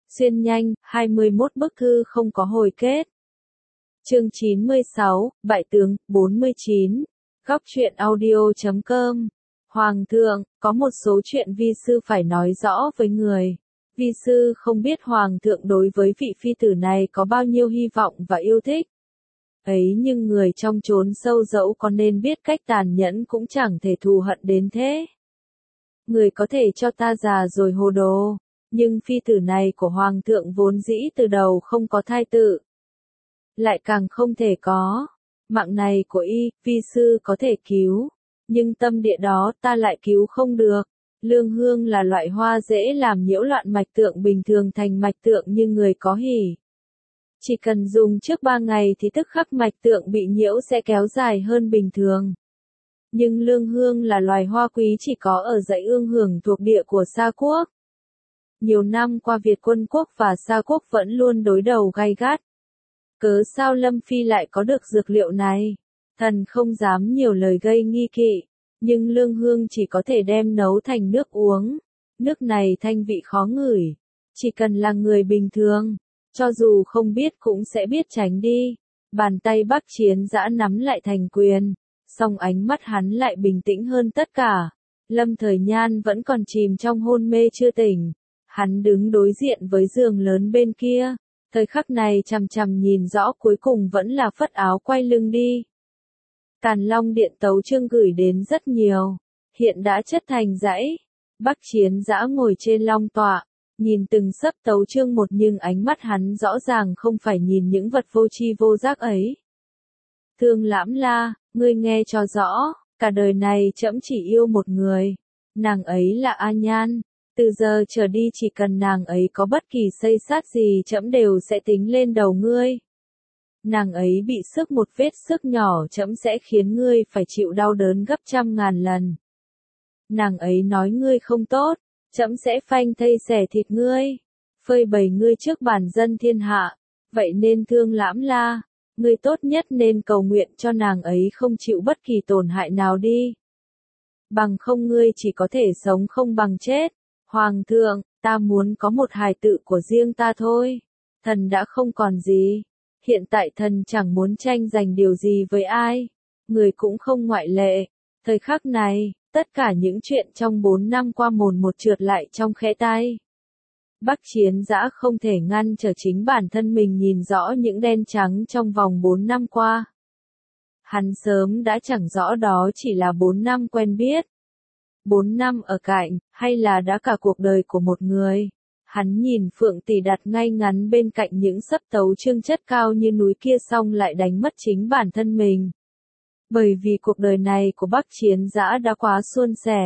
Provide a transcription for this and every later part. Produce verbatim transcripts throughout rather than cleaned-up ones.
Xuyên nhanh, hai mươi mốt bức thư không có hồi kết. Chương chín mươi sáu, Bại tướng, bốn mươi chín. Góc truyện audio chấm com. Hoàng thượng, có một số chuyện vi sư phải nói rõ với người. Vi sư không biết Hoàng thượng đối với vị phi tử này có bao nhiêu hy vọng và yêu thích. Ấy nhưng người trong chốn sâu dẫu có nên biết cách tàn nhẫn cũng chẳng thể thù hận đến thế. Người có thể cho ta già rồi hồ đồ, nhưng phi tử này của Hoàng thượng vốn dĩ từ đầu không có thai tự. Lại càng không thể có. Mạng này của y, vi sư có thể cứu. Nhưng tâm địa đó ta lại cứu không được. Lương hương là loại hoa dễ làm nhiễu loạn mạch tượng bình thường thành mạch tượng như người có hỉ. Chỉ cần dùng trước ba ngày thì tức khắc mạch tượng bị nhiễu sẽ kéo dài hơn bình thường. Nhưng lương hương là loài hoa quý chỉ có ở dãy ương hưởng thuộc địa của Sa quốc. Nhiều năm qua Việt Quân quốc và Sa quốc vẫn luôn đối đầu gay gắt. Cớ sao Lâm Phi lại có được dược liệu này? Thần không dám nhiều lời gây nghi kỵ, nhưng lương hương chỉ có thể đem nấu thành nước uống. Nước này thanh vị khó ngửi. Chỉ cần là người bình thường, cho dù không biết cũng sẽ biết tránh đi. Bàn tay Bắc Chiến Dã nắm lại thành quyền, song ánh mắt hắn lại bình tĩnh hơn tất cả. Lâm Thời Nhan vẫn còn chìm trong hôn mê chưa tỉnh. Hắn đứng đối diện với giường lớn bên kia. Thời khắc này chằm chằm nhìn rõ cuối cùng vẫn là phất áo quay lưng đi. Càn Long Điện tấu chương gửi đến rất nhiều. Hiện đã chất thành dãy. Bắc Chiến Dã ngồi trên long tọa. Nhìn từng sấp tấu chương một nhưng ánh mắt hắn rõ ràng không phải nhìn những vật vô tri vô giác ấy. Thương Lãm La, ngươi nghe cho rõ. Cả đời này trẫm chỉ yêu một người. Nàng ấy là A Nhan. Từ giờ trở đi chỉ cần nàng ấy có bất kỳ xây sát gì trẫm đều sẽ tính lên đầu ngươi. Nàng ấy bị sức một vết sức nhỏ trẫm sẽ khiến ngươi phải chịu đau đớn gấp trăm ngàn lần. Nàng ấy nói ngươi không tốt, trẫm sẽ phanh thây xẻ thịt ngươi, phơi bày ngươi trước bản dân thiên hạ. Vậy nên Thương Lãm La, ngươi tốt nhất nên cầu nguyện cho nàng ấy không chịu bất kỳ tổn hại nào đi. Bằng không ngươi chỉ có thể sống không bằng chết. Hoàng thượng, ta muốn có một hài tử của riêng ta thôi. Thần đã không còn gì. Hiện tại thần chẳng muốn tranh giành điều gì với ai. Người cũng không ngoại lệ. Thời khắc này, tất cả những chuyện trong bốn năm qua mồn một trượt lại trong kẽ tay. Bắc Chiến Dã không thể ngăn trở chính bản thân mình nhìn rõ những đen trắng trong vòng bốn năm qua. Hắn sớm đã chẳng rõ đó chỉ là bốn năm quen biết. Bốn năm ở cạnh, hay là đã cả cuộc đời của một người. Hắn nhìn Phượng Tỷ đặt ngay ngắn bên cạnh những sấp tấu chương chất cao như núi kia xong lại đánh mất chính bản thân mình. Bởi vì cuộc đời này của Bắc Chiến Dã đã quá suôn sẻ.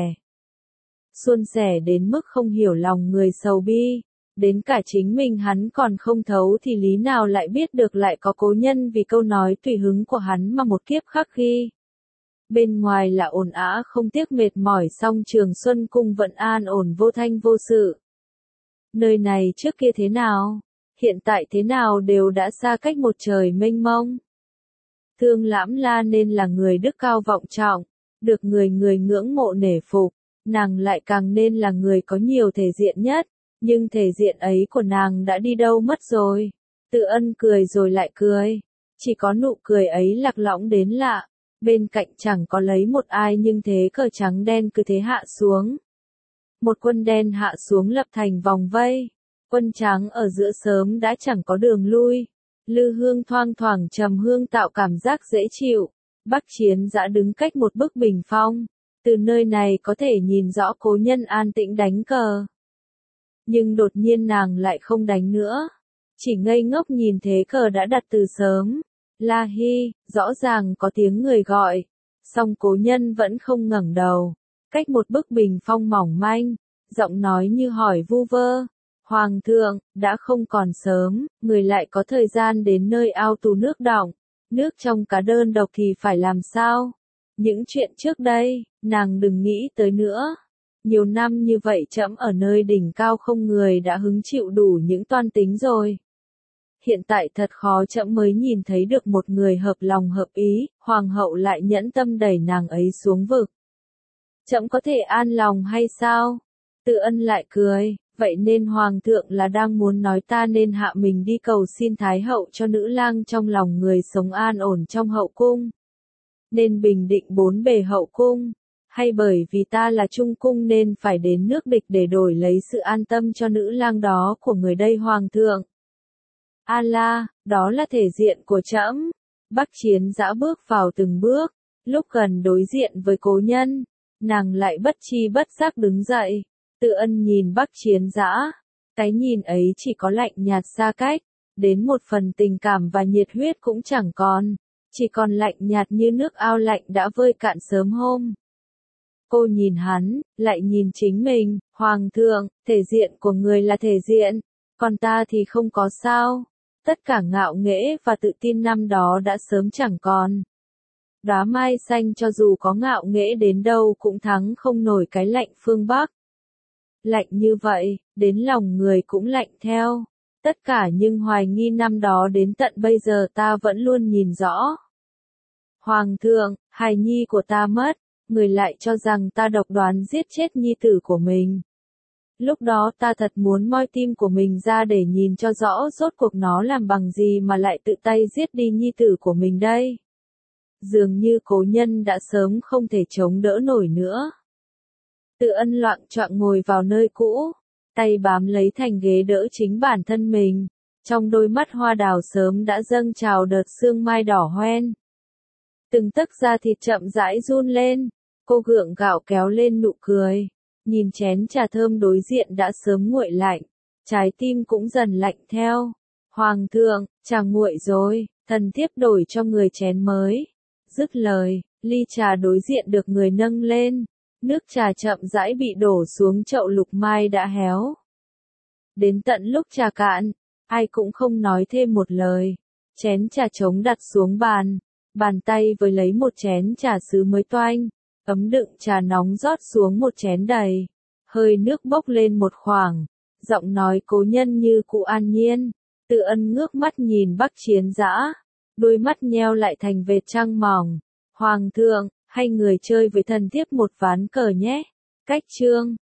Suôn sẻ đến mức không hiểu lòng người sầu bi. Đến cả chính mình hắn còn không thấu thì lý nào lại biết được lại có cố nhân vì câu nói tùy hứng của hắn mà một kiếp khắc ghi. Bên ngoài là ồn ào không tiếc mệt mỏi song Trường Xuân Cung vẫn an ổn vô thanh vô sự. Nơi này trước kia thế nào, hiện tại thế nào đều đã xa cách một trời mênh mông. Thương Lãm La nên là người đức cao vọng trọng, được người người ngưỡng mộ nể phục, nàng lại càng nên là người có nhiều thể diện nhất, nhưng thể diện ấy của nàng đã đi đâu mất rồi. Tự Ân cười rồi lại cười, chỉ có nụ cười ấy lạc lõng đến lạ. Bên cạnh chẳng có lấy một ai nhưng thế cờ trắng đen cứ thế hạ xuống. Một quân đen hạ xuống lập thành vòng vây. Quân trắng ở giữa sớm đã chẳng có đường lui. Lư hương thoang thoảng trầm hương tạo cảm giác dễ chịu. Bắc Chiến Dã đứng cách một bức bình phong. Từ nơi này có thể nhìn rõ cố nhân an tĩnh đánh cờ. Nhưng đột nhiên nàng lại không đánh nữa. Chỉ ngây ngốc nhìn thế cờ đã đặt từ sớm. La Hi, rõ ràng có tiếng người gọi, song cố nhân vẫn không ngẩng đầu, cách một bức bình phong mỏng manh, giọng nói như hỏi vu vơ. Hoàng thượng, đã không còn sớm, người lại có thời gian đến nơi ao tù nước đọng, nước trong cá đơn độc thì phải làm sao? Những chuyện trước đây, nàng đừng nghĩ tới nữa. Nhiều năm như vậy trẫm ở nơi đỉnh cao không người đã hứng chịu đủ những toan tính rồi. Hiện tại thật khó trẫm mới nhìn thấy được một người hợp lòng hợp ý, hoàng hậu lại nhẫn tâm đẩy nàng ấy xuống vực. Trẫm có thể an lòng hay sao? Tự Ân lại cười, vậy nên Hoàng thượng là đang muốn nói ta nên hạ mình đi cầu xin Thái hậu cho nữ lang trong lòng người sống an ổn trong hậu cung. Nên bình định bốn bề hậu cung, hay bởi vì ta là trung cung nên phải đến nước địch để đổi lấy sự an tâm cho nữ lang đó của người đây Hoàng thượng. A la, đó là thể diện của trẫm. Bắc Chiến Dã bước vào từng bước, lúc gần đối diện với cố nhân, nàng lại bất chi bất giác đứng dậy. Tự Ân nhìn Bắc Chiến Dã, cái nhìn ấy chỉ có lạnh nhạt xa cách, đến một phần tình cảm và nhiệt huyết cũng chẳng còn, chỉ còn lạnh nhạt như nước ao lạnh đã vơi cạn sớm hôm. Cô nhìn hắn, lại nhìn chính mình, Hoàng thượng, thể diện của người là thể diện, còn ta thì không có sao. Tất cả ngạo nghễ và tự tin năm đó đã sớm chẳng còn. Đóa mai xanh cho dù có ngạo nghễ đến đâu cũng thắng không nổi cái lạnh phương Bắc. Lạnh như vậy, đến lòng người cũng lạnh theo. Tất cả những hoài nghi năm đó đến tận bây giờ ta vẫn luôn nhìn rõ. Hoàng thượng, hài nhi của ta mất, người lại cho rằng ta độc đoán giết chết nhi tử của mình. Lúc đó ta thật muốn moi tim của mình ra để nhìn cho rõ rốt cuộc nó làm bằng gì mà lại tự tay giết đi nhi tử của mình đây. Dường như cố nhân đã sớm không thể chống đỡ nổi nữa. Tự Ân loạng choạng ngồi vào nơi cũ, tay bám lấy thành ghế đỡ chính bản thân mình, trong đôi mắt hoa đào sớm đã dâng trào đợt sương mai đỏ hoen. Từng tấc da thịt chậm rãi run lên, cô gượng gạo kéo lên nụ cười, nhìn chén trà thơm đối diện đã sớm nguội lạnh, trái tim cũng dần lạnh theo. Hoàng thượng, trà nguội rồi, thần thiếp đổi cho người chén mới. Dứt lời, ly trà đối diện được người nâng lên, nước trà chậm rãi bị đổ xuống chậu lục mai đã héo. Đến tận lúc trà cạn, ai cũng không nói thêm một lời, chén trà trống đặt xuống bàn, bàn tay với lấy một chén trà sứ mới toanh, ấm đựng trà nóng rót xuống một chén đầy, hơi nước bốc lên một khoảng, giọng nói cố nhân như cụ an nhiên. Tự Ân ngước mắt nhìn Bắc Chiến Dã, đôi mắt nheo lại thành vệt trăng mỏng. Hoàng thượng, hay người chơi với thần thiếp một ván cờ nhé. Cách chương